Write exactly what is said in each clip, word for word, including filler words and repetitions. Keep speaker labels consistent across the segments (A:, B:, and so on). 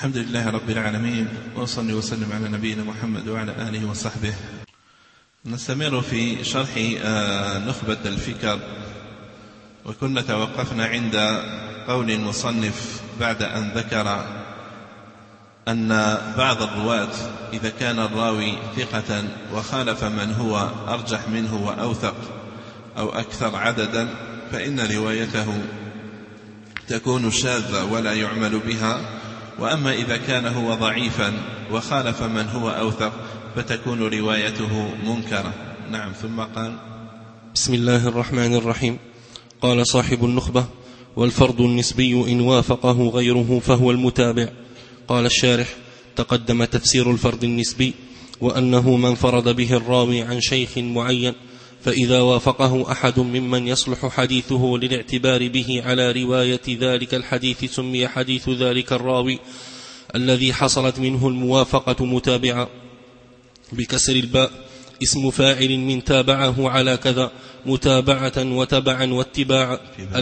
A: الحمد لله رب العالمين، وصلي وسلم على نبينا محمد وعلى آله وصحبه. نستمر في شرح نخبة الفكر، وكنا توقفنا عند قول المصنف بعد أن ذكر أن بعض الرواة إذا كان الراوي ثقة وخالف من هو أرجح منه وأوثق أو أكثر عددا فإن روايته تكون شاذة ولا يعمل بها، وأما إذا كان هو ضعيفا وخالف من هو أوثق فتكون روايته منكرة. نعم. ثم قال:
B: بسم الله الرحمن الرحيم. قال صاحب النخبة: والفرض النسبي إن وافقه غيره فهو المتابع. قال الشارح: تقدم تفسير الفرض النسبي، وأنه من فرض به الراوي عن شيخ معين، فإذا وافقه أحد ممن يصلح حديثه للاعتبار به على رواية ذلك الحديث سمي حديث ذلك الراوي الذي حصلت منه الموافقة متابعا، بكسر الباء، اسم فاعل من تابعه على كذا، متابعة وتبعا واتباعا،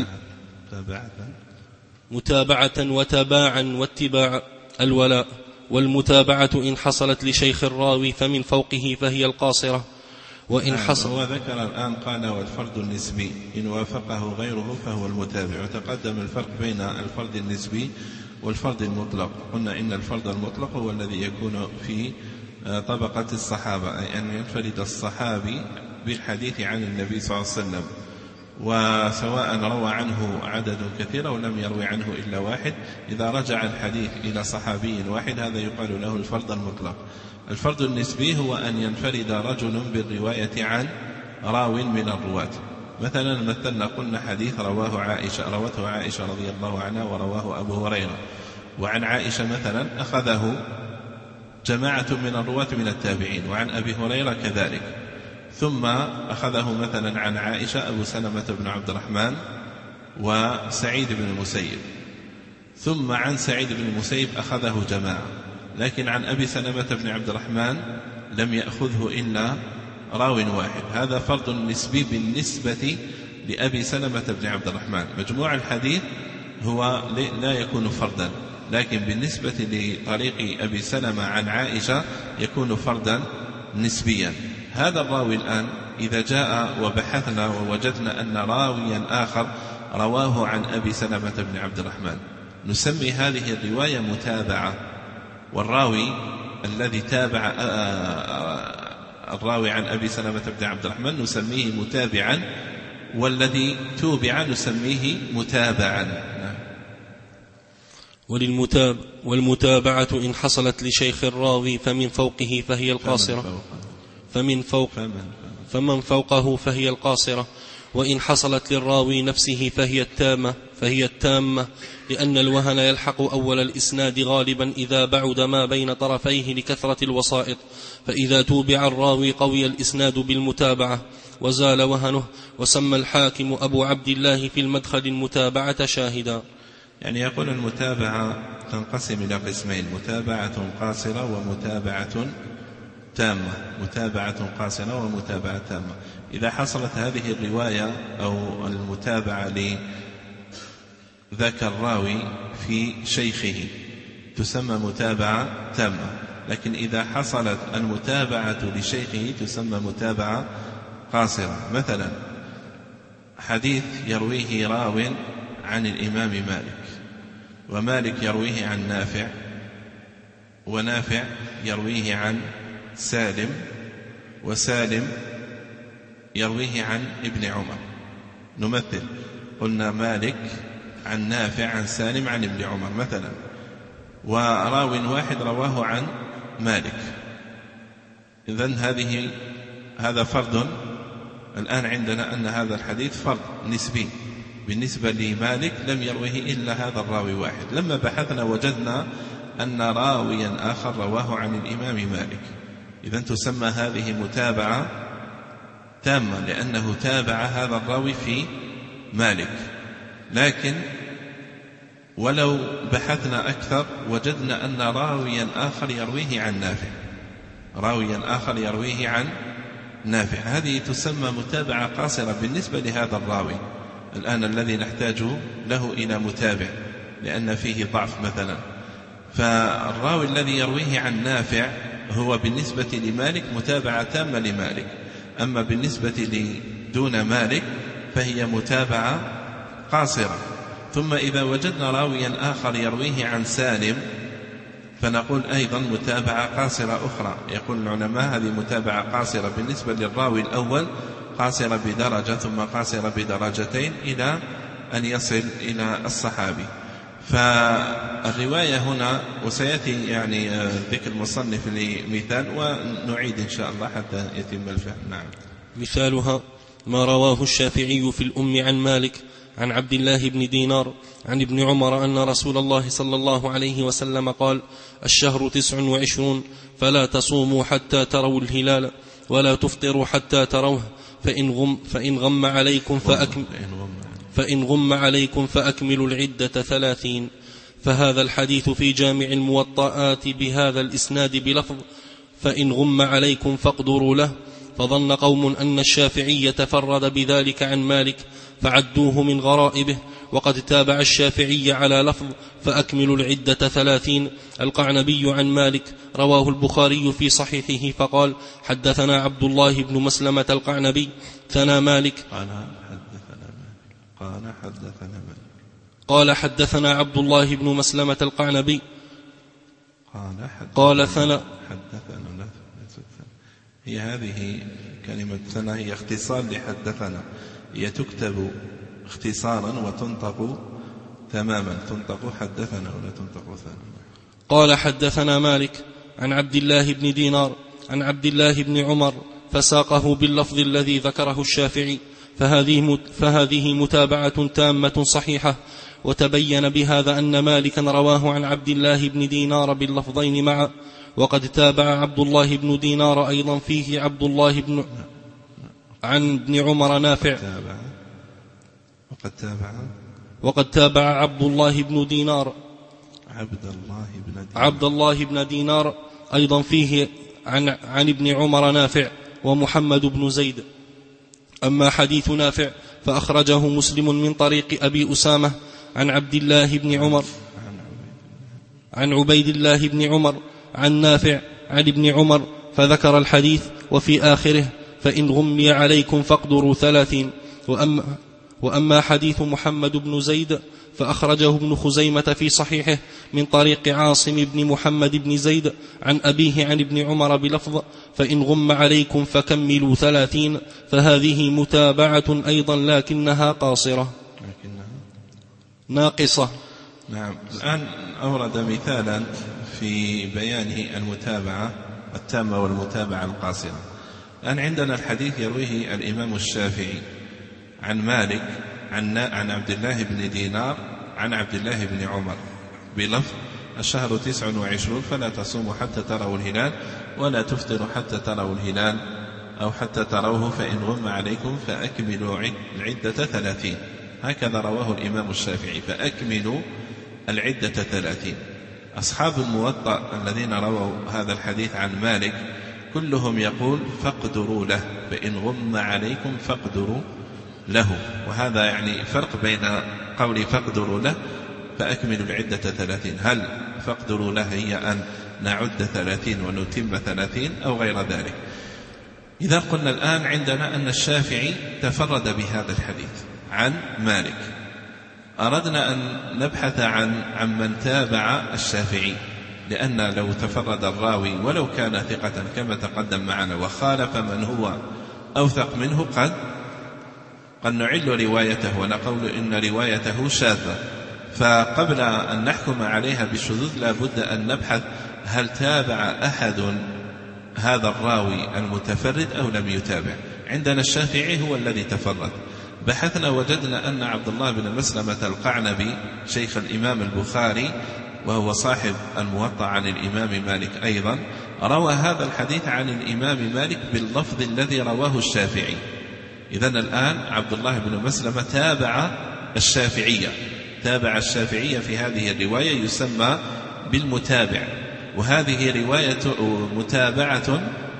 B: متابعة وتباعا واتباعا الولاء. والمتابعة إن حصلت لشيخ الراوي فمن فوقه فهي القاصرة، وإن حصل.
A: هو ذكر الآن قال: والفرد النسبي إن وافقه غيره فهو المتابع. وتقدم الفرق بين الفرد النسبي والفرد المطلق. قلنا إن الفرد المطلق هو الذي يكون في طبقة الصحابة، أي أن ينفرد الصحابي بالحديث عن النبي صلى الله عليه وسلم، وسواء روى عنه عدد كثير أو لم يروي عنه إلا واحد، إذا رجع الحديث إلى صحابي واحد هذا يقال له الفرد المطلق. الفرد النسبي هو أن ينفرد رجل بالرواية عن راو من الرواة. مثلا مثلنا قلنا حديث رواه عائشة روته عائشة رضي الله عنها ورواه أبو هريرة، وعن عائشة مثلا أخذه جماعة من الرواة من التابعين، وعن أبي هريرة كذلك، ثم أخذه مثلا عن عائشة أبو سلمة بن عبد الرحمن وسعيد بن المسيب، ثم عن سعيد بن المسيب أخذه جماعة، لكن عن أبي سلمة بن عبد الرحمن لم يأخذه إلا راو واحد. هذا فرد نسبي بالنسبة لأبي سلمة بن عبد الرحمن. مجموع الحديث هو لا يكون فردا، لكن بالنسبة لطريق أبي سلمة عن عائشة يكون فردا نسبيا. هذا الراوي الآن إذا جاء وبحثنا ووجدنا أن راويا آخر رواه عن أبي سلمة بن عبد الرحمن، نسمي هذه الرواية متابعة، والراوي الذي تابع الراوي عن أبي سلمة بن عبد الرحمن نسميه متابعا، والذي توبع نسميه متابعا.
B: وللمتاب والمتابعة إن حصلت لشيخ الراوي فمن فوقه فهي القاصرة، فمن فوق فمن فوقه فهي القاصرة، وإن حصلت للراوي نفسه فهي التامة فهي التامة لأن الوهن يلحق أول الإسناد غالبا إذا بعد ما بين طرفيه لكثرة الوسائط، فإذا توبع الراوي قوي الإسناد بالمتابعة وزال وهنه. وسمى الحاكم أبو عبد الله في المدخل المتابعة شاهدا.
A: يعني يقول المتابعة تنقسم إلى قسمين: متابعة قاصرة ومتابعة تامة. متابعة قاصرة ومتابعة تامة. إذا حصلت هذه الرواية أو المتابعة لذاك الراوي في شيخه تسمى متابعة تامة، لكن إذا حصلت المتابعة لشيخه تسمى متابعة قاصرة. مثلا حديث يرويه راو عن الإمام مالك، ومالك يرويه عن نافع، ونافع يرويه عن سالم، وسالم يرويه عن ابن عمر. نمثل، قلنا مالك عن نافع عن سالم عن ابن عمر مثلا، وراو واحد رواه عن مالك. إذن هذه هذا فرد. الآن عندنا أن هذا الحديث فرد نسبي بالنسبة لمالك لم يروه إلا هذا الراوي واحد. لما بحثنا وجدنا أن راويا آخر رواه عن الإمام مالك، إذن تسمى هذه متابعة تامة لأنه تابع هذا الراوي في مالك. لكن ولو بحثنا أكثر وجدنا أن راويا آخر يرويه عن نافع، راويا آخر يرويه عن نافع، هذه تسمى متابعة قاصرة بالنسبة لهذا الراوي الآن الذي نحتاج له إلى متابع لأن فيه ضعف مثلا. فالراوي الذي يرويه عن نافع هو بالنسبة لمالك متابعة تامة لمالك، أما بالنسبة لدون مالك فهي متابعة قاصرة. ثم إذا وجدنا راويا آخر يرويه عن سالم فنقول أيضا متابعة قاصرة أخرى. يقول العلماء هذه متابعة قاصرة بالنسبة للراوي الأول، قاصرة بدرجة ثم قاصرة بدرجتين إلى أن يصل إلى الصحابي. فالرواية هنا، وسيأتي يعني ذكر المصنف لمثال ونعيد إن شاء الله حتى يتم الفهم. نعم.
B: مثالها ما رواه الشافعي في الأم عن مالك عن عبد الله بن دينار عن ابن عمر أن رسول الله صلى الله عليه وسلم قال: الشهر تسع وعشرون فلا تصوموا حتى تروا الهلال ولا تفطروا حتى تروه فإن غم, فإن غم عليكم فأكم فإن غم عليكم فأكملوا العدة ثلاثين. فهذا الحديث في جامع الموطئات بهذا الإسناد بلفظ فإن غم عليكم فاقدروا له، فظن قوم أن الشافعي تفرد بذلك عن مالك فعدوه من غرائبه، وقد تابع الشافعي على لفظ فأكملوا العدة ثلاثين. القعنبي عن مالك رواه البخاري في صحيحه فقال: حدثنا عبد الله بن مسلمة القعنبي ثنا مالك
A: قال حدثنا مالك قال حدثنا مالك
B: قال حدثنا عبد الله بن مسلمة القعنبي قال ثنا
A: حدثنا. هي هذه كلمة ثنا هي اختصار لحدثنا، هي تكتب اختصارا وتنطق تماما، تنطق حدثنا ولا تنطق ثنا.
B: قال حدثنا مالك عن عبد الله بن دينار عن عبد الله بن عمر فساقه باللفظ الذي ذكره الشافعي، فهذه فهذه متابعة تامة صحيحة. وتبين بهذا أن مالكا رواه عن عبد الله بن دينار باللفظين معا، وقد تابع عبد الله بن دينار أيضا فيه عبد الله بن عن ابن عمر نافع
A: وقد تابع
B: وقد تابع عبد الله بن دينار
A: عبد الله بن دينار
B: عبد الله بن دينار أيضا فيه عن عن ابن عمر نافع ومحمد بن زيد. أما حديث نافع فأخرجه مسلم من طريق أبي أسامة عن عبد الله بن عمر عن عبيد الله بن عمر عن نافع عن ابن عمر فذكر الحديث وفي آخره فإن غمي عليكم فاقدروا ثلاثين. وأما, وأما حديث محمد بن زيد فأخرجه ابن خزيمة في صحيحه من طريق عاصم بن محمد بن زيد عن أبيه عن ابن عمر بلفظ فإن غم عليكم فكملوا ثلاثين، فهذه متابعة أيضا لكنها قاصرة ناقصة.
A: نعم. الآن أورد مثالا في بيان المتابعة التامة والمتابعة القاصرة. الآن عندنا الحديث يرويه الإمام الشافعي عن مالك عن عن عبد الله بن دينار عن عبد الله بن عمر بلفظ الشهر تسع وعشرون فلا تصوموا حتى تروا الهلال ولا تفطروا حتى تروا الهلال أو حتى تروه فإن غم عليكم فأكملوا العدة ثلاثين. هكذا رواه الإمام الشافعي، فأكملوا العدة ثلاثين. أصحاب الموطأ الذين رووا هذا الحديث عن مالك كلهم يقول فاقدروا له، فإن غم عليكم فاقدروا له. وهذا يعني فرق بين قول فاقدروا له فأكملوا العدة ثلاثين، هل فاقدروا له هي أن نعد ثلاثين ونتم ثلاثين أو غير ذلك. إذا قلنا الآن عندنا أن الشافعي تفرد بهذا الحديث عن مالك، أردنا أن نبحث عن عن من تابع الشافعي، لأن لو تفرد الراوي ولو كان ثقة كما تقدم معنا وخالف من هو أوثق منه قد قد نعل روايته ونقول إن روايته شاذة. فقبل أن نحكم عليها بالشذوذ لا بد أن نبحث هل تابع أحد هذا الراوي المتفرد أو لم يتابع. عندنا الشافعي هو الذي تفرد، بحثنا وجدنا أن عبد الله بن مسلمة القعنبي شيخ الإمام البخاري وهو صاحب الموطأ عن الإمام مالك أيضا روى هذا الحديث عن الإمام مالك باللفظ الذي رواه الشافعي. إذن الآن عبد الله بن مسلمة تابع الشافعية تابع الشافعية في هذه الرواية، يسمى بالمتابع، وهذه رواية متابعة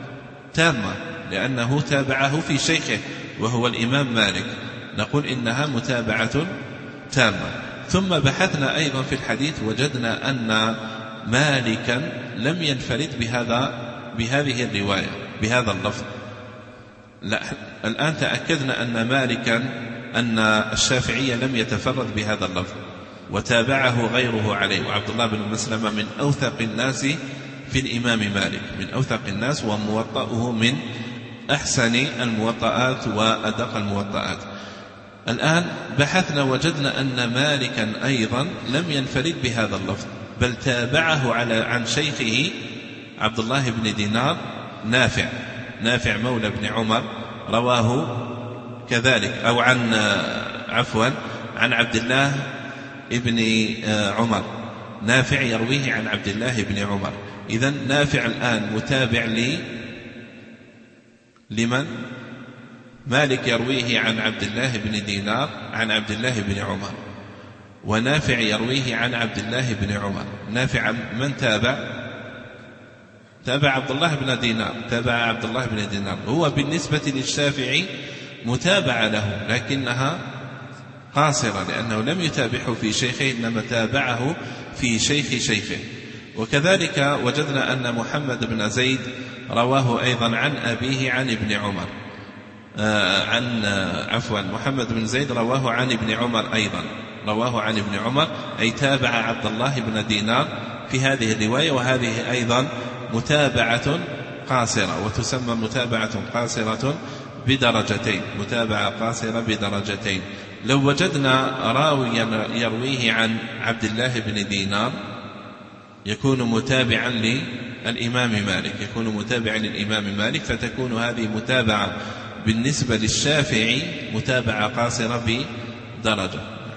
A: تامة لأنه تابعه في شيخه وهو الإمام مالك، نقول إنها متابعة تامة. ثم بحثنا أيضا في الحديث وجدنا أن مالكا لم ينفرد بهذا بهذه الرواية بهذا اللفظ. لا، الآن تأكدنا أن مالكا أن الشافعية لم يتفرد بهذا اللفظ وتابعه غيره عليه، وعبد الله بن مسلمة من أوثق الناس في الإمام مالك، من أوثق الناس، وموطأه من أحسن الموطئات وأدق الموطئات. الآن بحثنا وجدنا أن مالكا أيضا لم ينفرد بهذا اللفظ، بل تابعه على عن شيخه عبد الله بن دينار نافع نافع مولى بن عمر رواه كذلك، أو عن عفوا عن عبد الله بن عمر، نافع يرويه عن عبد الله بن عمر. إذن نافع الآن متابع لي لمن؟ مالك يرويه عن عبد الله بن دينار عن عبد الله بن عمر، ونافع يرويه عن عبد الله بن عمر. نافع من تابع؟ تابع عبد الله بن دينار، تابع عبد الله بن دينار. هو بالنسبة للشافعي متابعة له، لكنها قاصرة، لأنه لم يتابعه في شيخه، إنما تابعه في شيخ شيخه. وكذلك وجدنا أن محمد بن زيد رواه أيضا عن أبيه عن ابن عمر، آه عن آه عفوا محمد بن زيد رواه عن ابن عمر أيضا، رواه عن ابن عمر، أي تابع عبد الله بن دينار في هذه الرواية. وهذه أيضا متابعة قاصرة، وتسمى متابعة قاصرة بدرجتين، متابعة قاصرة بدرجتين. لو وجدنا راويا يرويه عن عبد الله بن دينار يكون متابعا للإمام مالك، يكون متابعا للإمام مالك، فتكون هذه متابعة بالنسبة للشافعي متابعة قاصرة بدرجة.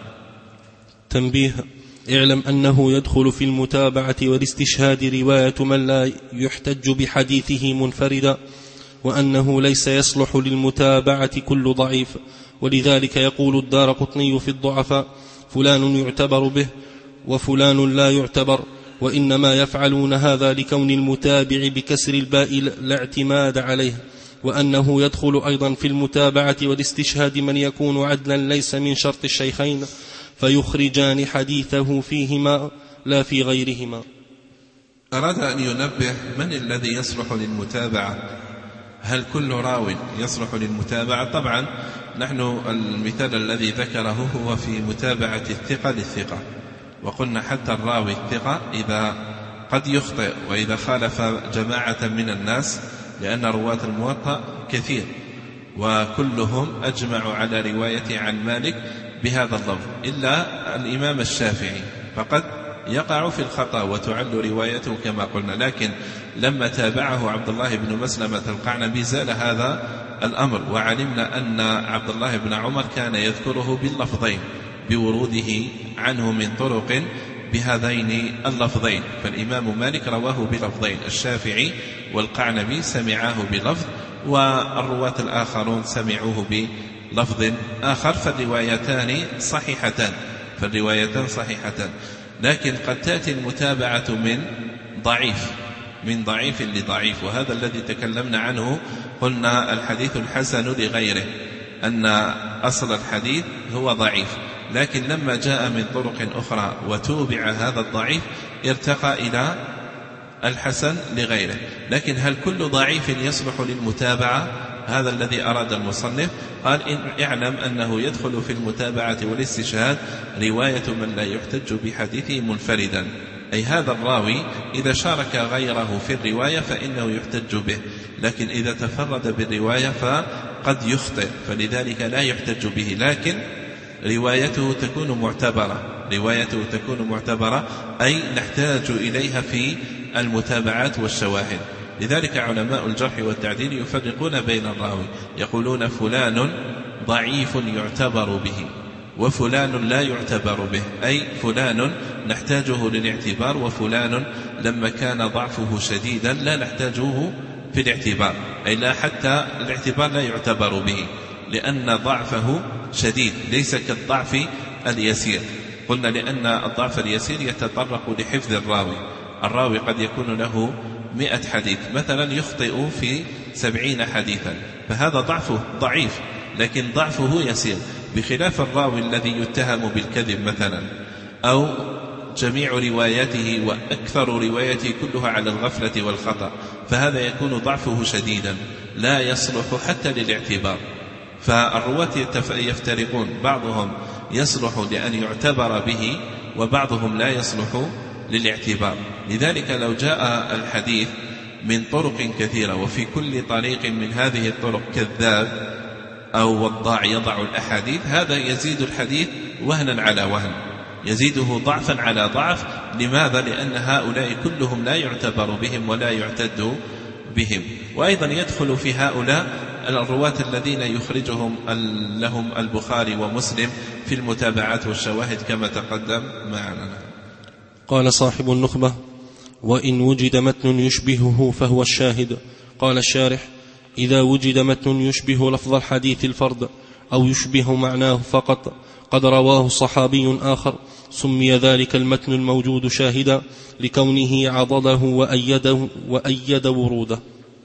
B: تنبيه: اعلم أنه يدخل في المتابعة والاستشهاد رواية من لا يحتج بحديثه منفردا، وأنه ليس يصلح للمتابعة كل ضعيف. ولذلك يقول الدارقطني في الضعفاء: فلان يعتبر به وفلان لا يعتبر، وإنما يفعلون هذا لكون المتابع بكسر الباء لا اعتماد عليه. وأنه يدخل أيضا في المتابعة والاستشهاد من يكون عدلا ليس من شرط الشيخين فيخرجان حديثه فيهما لا في غيرهما.
A: أراد أن ينبه من الذي يصلح للمتابعة. هل كل راو يصلح للمتابعة؟ طبعا نحن المثال الذي ذكره هو في متابعة الثقة للثقة، وقلنا حتى الراوي الثقة إذا قد يخطئ وإذا خالف جماعة من الناس، لأن رواة الموطأ كثير وكلهم أجمعوا على رواية عن مالك بهذا اللفظ إلا الإمام الشافعي، فقد يقع في الخطأ وتعل روايته كما قلنا. لكن لما تابعه عبد الله بن مسلمة القعنبي زال هذا الأمر، وعلمنا أن عبد الله بن عمر كان يذكره باللفظين بوروده عنه من طرق بهذين اللفظين. فالإمام مالك رواه بلفظين، الشافعي والقعنبي سمعاه بلفظ، والرواة الآخرون سمعوه بلفظ آخر، فالروايتان صحيحتان فالروايتان صحيحتان لكن قد تأتي المتابعة من ضعيف من ضعيف لضعيف، وهذا الذي تكلمنا عنه. قلنا الحديث الحسن لغيره، أن أصل الحديث هو ضعيف، لكن لما جاء من طرق أخرى وتوبع هذا الضعيف ارتقى إلى الحسن لغيره. لكن هل كل ضعيف يصلح للمتابعة؟ هذا الذي أراد المصنف. قال: إن اعلم أنه يدخل في المتابعة والاستشهاد رواية من لا يحتج بحديثه منفردا، أي هذا الراوي إذا شارك غيره في الرواية فإنه يحتج به، لكن إذا تفرد بالرواية فقد يخطئ، فلذلك لا يحتج به، لكن روايته تكون معتبرة روايته تكون معتبرة أي نحتاج إليها في المتابعات والشواهد. لذلك علماء الجرح والتعديل يفرقون بين الراوي، يقولون فلان ضعيف يعتبر به وفلان لا يعتبر به، أي فلان نحتاجه للاعتبار، وفلان لما كان ضعفه شديدا لا نحتاجه في الاعتبار، أي لا حتى الاعتبار لا يعتبر به لأن ضعفه شديد ليس كالضعف اليسير. قلنا لأن الضعف اليسير يتطرق لحفظ الراوي، الراوي قد يكون له مئة حديث مثلا يخطئ في سبعين حديثا، فهذا ضعفه ضعيف لكن ضعفه يسير، بخلاف الراوي الذي يتهم بالكذب مثلا أو جميع رواياته وأكثر روايته كلها على الغفلة والخطأ، فهذا يكون ضعفه شديدا لا يصلح حتى للاعتبار. فالرواة يفترقون، بعضهم يصلح لأن يعتبر به وبعضهم لا يصلح للاعتبار. لذلك لو جاء الحديث من طرق كثيرة وفي كل طريق من هذه الطرق كذاب أو وضاع يضع الأحاديث، هذا يزيد الحديث وهنا على وهن، يزيده ضعفا على ضعف. لماذا؟ لأن هؤلاء كلهم لا يعتبر بهم ولا يعتد بهم. وأيضا يدخل في هؤلاء الرواة الذين يخرجهم لهم البخاري ومسلم في المتابعات والشواهد كما تقدم معنا.
B: قال صاحب النخبة: وإن وجد متن يشبهه فهو الشاهد. قال الشارح: إذا وجد متن يشبه لفظ الحديث الفرد أو يشبه معناه فقط قد رواه صحابي آخر سمي ذلك المتن الموجود شاهدا لكونه عضده وأيده, وأيد وروده.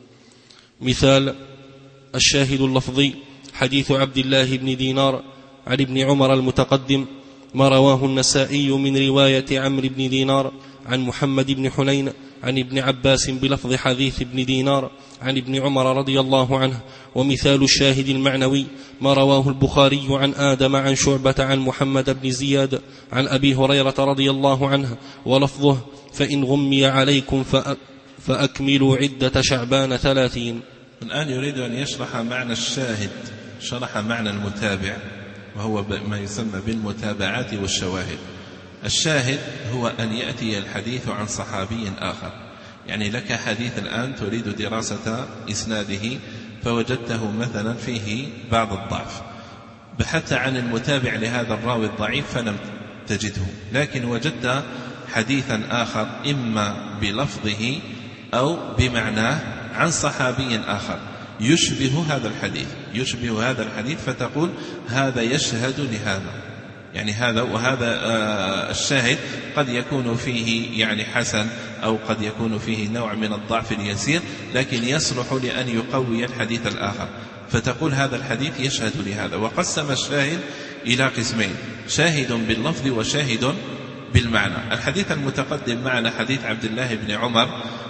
B: مثال: الشاهد اللفظي حديث عبد الله بن دينار عن ابن عمر المتقدم، ما رواه النسائي من رواية عمرو بن دينار عن محمد بن حنين عن ابن عباس بلفظ حديث ابن دينار عن ابن عمر رضي الله عنه. ومثال الشاهد المعنوي ما رواه البخاري عن آدم عن شعبة عن محمد بن زياد عن أبي هريرة رضي الله عنه، ولفظه: فإن غمي عليكم فأكملوا عدة شعبان ثلاثين.
A: الآن يريد أن يشرح معنى الشاهد، شرح معنى المتابع، وهو ما يسمى بالمتابعات والشواهد. الشاهد هو أن يأتي الحديث عن صحابي آخر، يعني لك حديث الآن تريد دراسة إسناده فوجدته مثلا فيه بعض الضعف، بحثت عن المتابع لهذا الراوي الضعيف فلم تجده، لكن وجدت حديثا آخر إما بلفظه أو بمعناه عن صحابي آخر يشبه هذا الحديث يشبه هذا الحديث فتقول هذا يشهد لهذا، يعني هذا وهذا آه الشاهد قد يكون فيه يعني حسن أو قد يكون فيه نوع من الضعف اليسير، لكن يصلح لأن يقوي الحديث الآخر، فتقول هذا الحديث يشهد لهذا. وقسم الشاهد إلى قسمين: شاهد باللفظ وشاهد بالمعنى. الحديث المتقدم معنا حديث عبد الله بن عمر،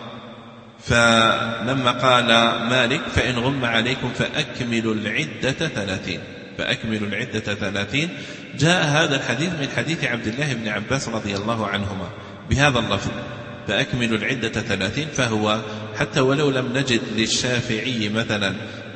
A: فلما قال مالك: فإن غم عليكم فأكملوا العدة ثلاثين فأكملوا العدة ثلاثين، جاء هذا الحديث من حديث عبد الله بن عباس رضي الله عنهما بهذا اللفظ: فأكملوا العدة ثلاثين. فهو حتى ولو لم نجد للشافعي مثلا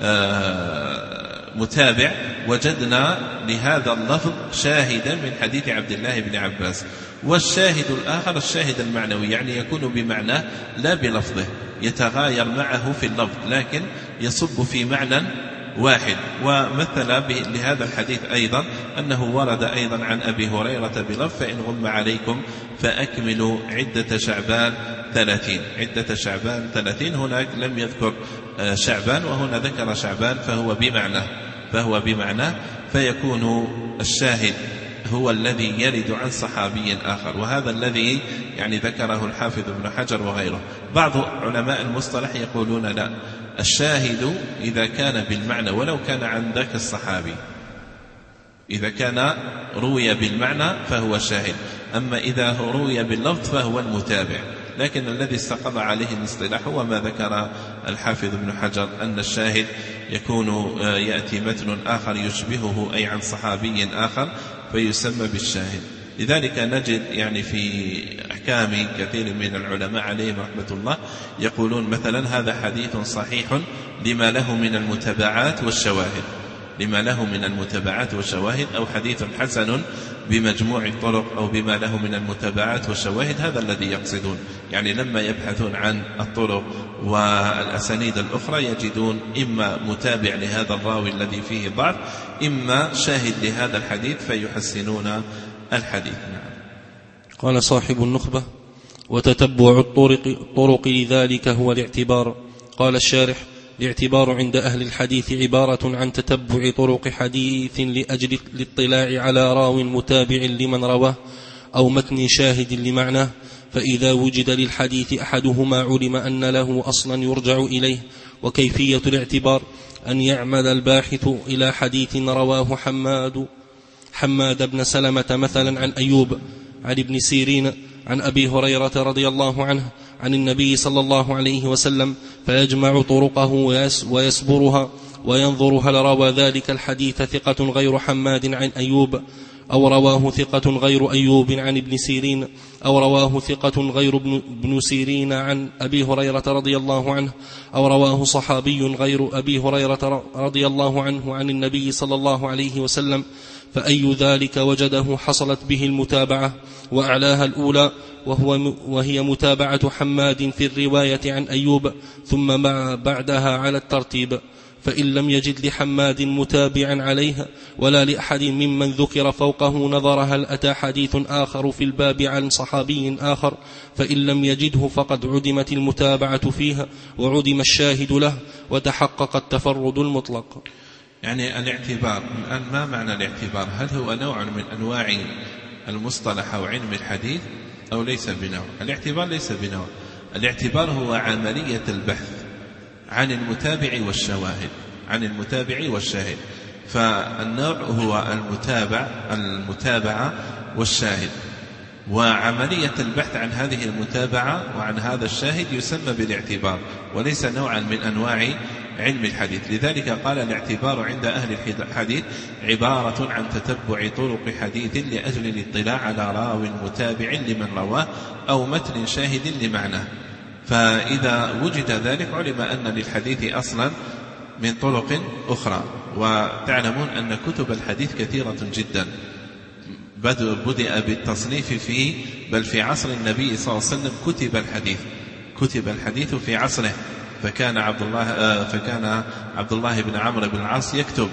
A: متابع، وجدنا لهذا اللفظ شاهدا من حديث عبد الله بن عباس. والشاهد الآخر الشاهد المعنوي، يعني يكون بمعناه لا بلفظه، يتغاير معه في اللفظ لكن يصب في معنى واحد. ومثل لهذا الحديث أيضا أنه ورد أيضا عن أبي هريرة بلفظ: فإن غم عليكم فأكملوا عدة شعبان ثلاثين عدة شعبان ثلاثين. هناك لم يذكر شعبان وهنا ذكر شعبان، فهو بمعنى فهو بمعنى فيكون الشاهد هو الذي يرد عن صحابي آخر، وهذا الذي يعني ذكره الحافظ ابن حجر وغيره. بعض علماء المصطلح يقولون لا، الشاهد إذا كان بالمعنى ولو كان عن ذاك الصحابي، إذا كان روي بالمعنى فهو الشاهد، أما إذا روي باللفظ فهو المتابع. لكن الذي استقر عليه الاصطلاح هو ما ذكر الحافظ ابن حجر، أن الشاهد يكون يأتي متن آخر يشبهه أي عن صحابي آخر فيسمى بالشاهد. لذلك نجد يعني في أحكام كثير من العلماء عليهم رحمة الله يقولون مثلا: هذا حديث صحيح لما له من المتابعات والشواهد لما له من المتابعات والشواهد أو حديث حسن بمجموع الطرق أو بما له من المتابعات والشواهد. هذا الذي يقصدون، يعني لما يبحثون عن الطرق والأسانيد الأخرى يجدون إما متابع لهذا الراوي الذي فيه ضعف، إما شاهد لهذا الحديث فيحسنون الحديث.
B: قال صاحب النخبة: وتتبع الطرق, الطرق لذلك هو الاعتبار. قال الشارح: الاعتبار عند أهل الحديث عبارة عن تتبع طرق حديث لأجل الاطلاع على راو متابع لمن رواه أو متن شاهد لمعناه، فإذا وجد للحديث أحدهما علم أن له أصلا يرجع إليه. وكيفية الاعتبار أن يعمل الباحث إلى حديث رواه حماد حماد بن سلمة مثلا عن أيوب عن ابن سيرين عن أبي هريرة رضي الله عنه عن النبي صلى الله عليه وسلم فيجمع طرقه ويسبرها وينظر هل روى ذلك الحديث ثقة غير حماد عن أيوب أو رواه ثقة غير أيوب عن ابن سيرين أو رواه ثقة غير ابن سيرين عن أبي هريرة رضي الله عنه أو رواه صحابي غير أبي هريرة رضي الله عنه عن النبي صلى الله عليه وسلم، فأي ذلك وجده حصلت به المتابعة، وأعلاها الأولى وهو وهي متابعة حماد في الرواية عن أيوب، ثم ما بعدها على الترتيب. فإن لم يجد لحماد متابعا عليها ولا لأحد ممن ذكر فوقه نظر هل أتى حديث آخر في الباب عن صحابي آخر، فإن لم يجده فقد عدمت المتابعة فيها وعدم الشاهد له وتحقق التفرد المطلق.
A: يعني الاعتبار الآن ما معنى الاعتبار؟ هل هو نوع من أنواع المصطلح أو علم الحديث أو ليس بنوع؟ الاعتبار ليس بنوع. الاعتبار هو عملية البحث عن المتابع والشواهد، عن المتابع والشاهد. فالنوع هو المتابع المتابعة والشاهد، وعملية البحث عن هذه المتابعة وعن هذا الشاهد يسمى بالاعتبار، وليس نوعا من أنواع علم الحديث. لذلك قال الاعتبار عند أهل الحديث عبارة عن تتبع طرق حديث لأجل الاطلاع على راو متابع لمن رواه أو متن شاهد لمعناه. فإذا وجد ذلك علم أن للحديث أصلا من طرق أخرى. وتعلمون أن كتب الحديث كثيرة جدا، بدأ بالتصنيف في بل في عصر النبي صلى الله عليه وسلم كتب الحديث كتب الحديث في عصره، فكان عبد الله فكان عبد الله بن عمرو بن العاص يكتب،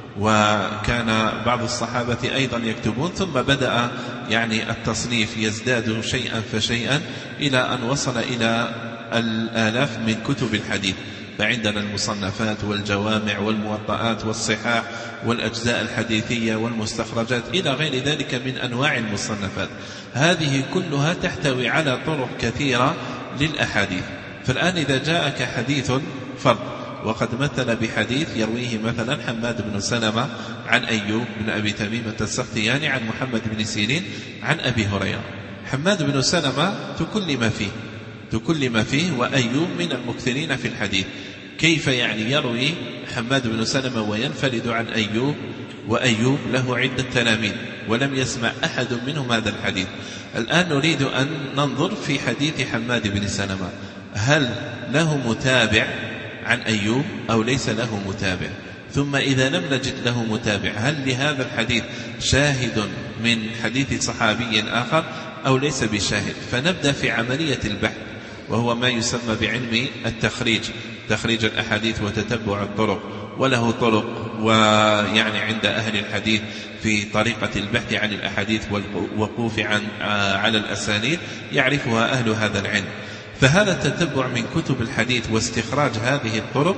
A: وكان بعض الصحابة أيضا يكتبون، ثم بدأ يعني التصنيف يزداد شيئا فشيئا إلى أن وصل إلى الآلاف من كتب الحديث. فعندنا المصنفات والجوامع والموطئات والصحاح والأجزاء الحديثية والمستخرجات إلى غير ذلك من أنواع المصنفات، هذه كلها تحتوي على طرق كثيرة للأحاديث. فالآن إذا جاءك حديث فرد وقد مثل بحديث يرويه مثلا حماد بن سلمة عن أيوب بن أبي تميمة السختياني عن محمد بن سيرين عن أبي هريرة، حماد بن سلمة تكلم فيه تكلم فيه وأيوب من المكثرين في الحديث، كيف يعني يروي حماد بن سلمة وينفرد عن أيوب وأيوب له عدة تلاميذ ولم يسمع أحد منهم هذا الحديث؟ الآن نريد أن ننظر في حديث حماد بن سلمة، هل له متابع عن أيوب أو ليس له متابع؟ ثم إذا لم نجد له متابع هل لهذا الحديث شاهد من حديث صحابي آخر أو ليس بشاهد؟ فنبدأ في عملية البحث، وهو ما يسمى بعلم التخريج، تخريج الأحاديث وتتبع الطرق. وله طرق، ويعني عند أهل الحديث في طريقة البحث عن الأحاديث والوقوف عن على الأسانيد يعرفها أهل هذا العلم. فهذا التتبع من كتب الحديث واستخراج هذه الطرق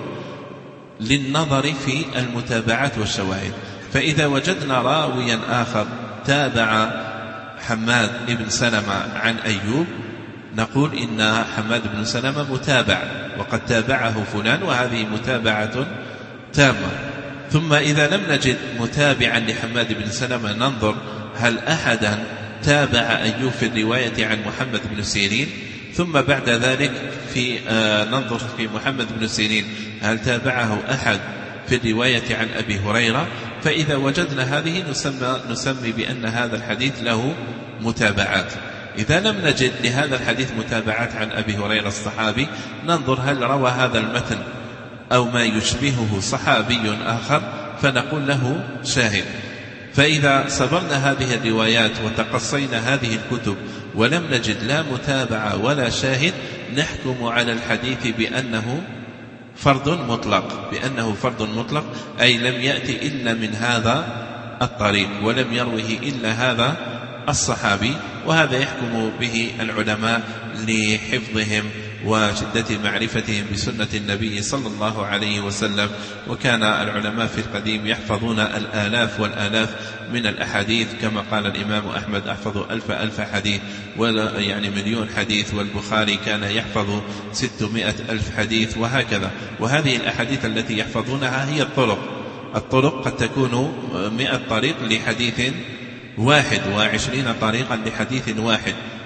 A: للنظر في المتابعات والشواهد. فإذا وجدنا راويا آخر تابع حماد بن سلمة عن أيوب نقول إن حماد بن سلمة متابع وقد تابعه فلان، وهذه متابعة تامة. ثم إذا لم نجد متابعا لحماد بن سلمة ننظر هل أحدا تابع أيوب في الرواية عن محمد بن سيرين، ثم بعد ذلك في آه ننظر في محمد بن سيرين هل تابعه أحد في الرواية عن أبي هريرة. فإذا وجدنا هذه نسمى, نسمي بأن هذا الحديث له متابعات. إذا لم نجد لهذا الحديث متابعات عن أبي هريرة الصحابي ننظر هل روى هذا المتن أو ما يشبهه صحابي آخر فنقول له شاهد. فإذا صبرنا هذه الروايات وتقصينا هذه الكتب ولم نجد لا متابعة ولا شاهد نحكم على الحديث بأنه فرد مطلق بأنه فرد مطلق أي لم يأتي إلا من هذا الطريق ولم يروه إلا هذا الصحابي. وهذا يحكم به العلماء لحفظهم وشدة معرفتهم بسنة النبي صلى الله عليه وسلم. وكان العلماء في القديم يحفظون الآلاف والآلاف من الأحاديث، كما قال الإمام أحمد أحفظ ألف ألف حديث ولا يعني مليون حديث، والبخاري كان يحفظ ستمائة ألف حديث، وهكذا. وهذه الأحاديث التي يحفظونها هي الطرق الطرق قد تكون مئة طريق لحديث واحد وعشرين طريقا لحديث واحد،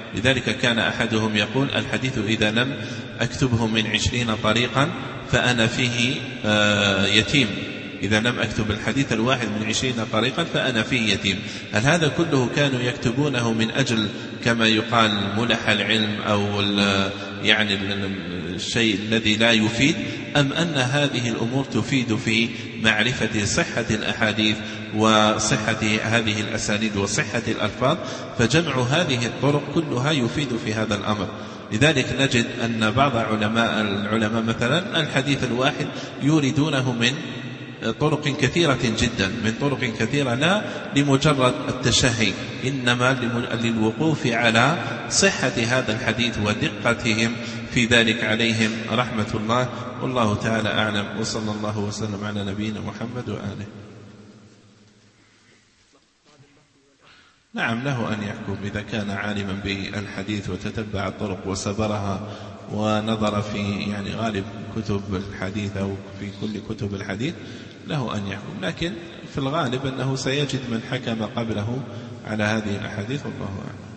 A: لذلك كان أحدهم يقول: الحديث إذا لم أكتبه من عشرين طريقا فأنا فيه يتيم، إذا لم أكتب الحديث الواحد من عشرين طريقا فأنا فيه يتيم. هل هذا كله كانوا يكتبونه من أجل كما يقال ملح العلم أو يعني الشيء الذي لا يفيد، أم أن هذه الأمور تفيد في معرفة صحة الأحاديث وصحة هذه الأسانيد وصحة الألفاظ؟ فجمع هذه الطرق كلها يفيد في هذا الأمر. لذلك نجد أن بعض علماء العلماء مثلا الحديث الواحد يوردونه من طرق كثيرة جدا، من طرق كثيرة، لا لمجرد التشهي، إنما للوقوف على صحة هذا الحديث ودقتهم في ذلك عليهم رحمة الله. والله تعالى أعلم، وصلى الله وسلم على نبينا محمد وآله. نعم، له أن يحكم إذا كان عالما بالحديث وتتبع الطرق وسبرها ونظر في يعني غالب كتب الحديث أو في كل كتب الحديث، له أن يحكم، لكن في الغالب أنه سيجد من حكم قبله على هذه الأحاديث، والله أعلم.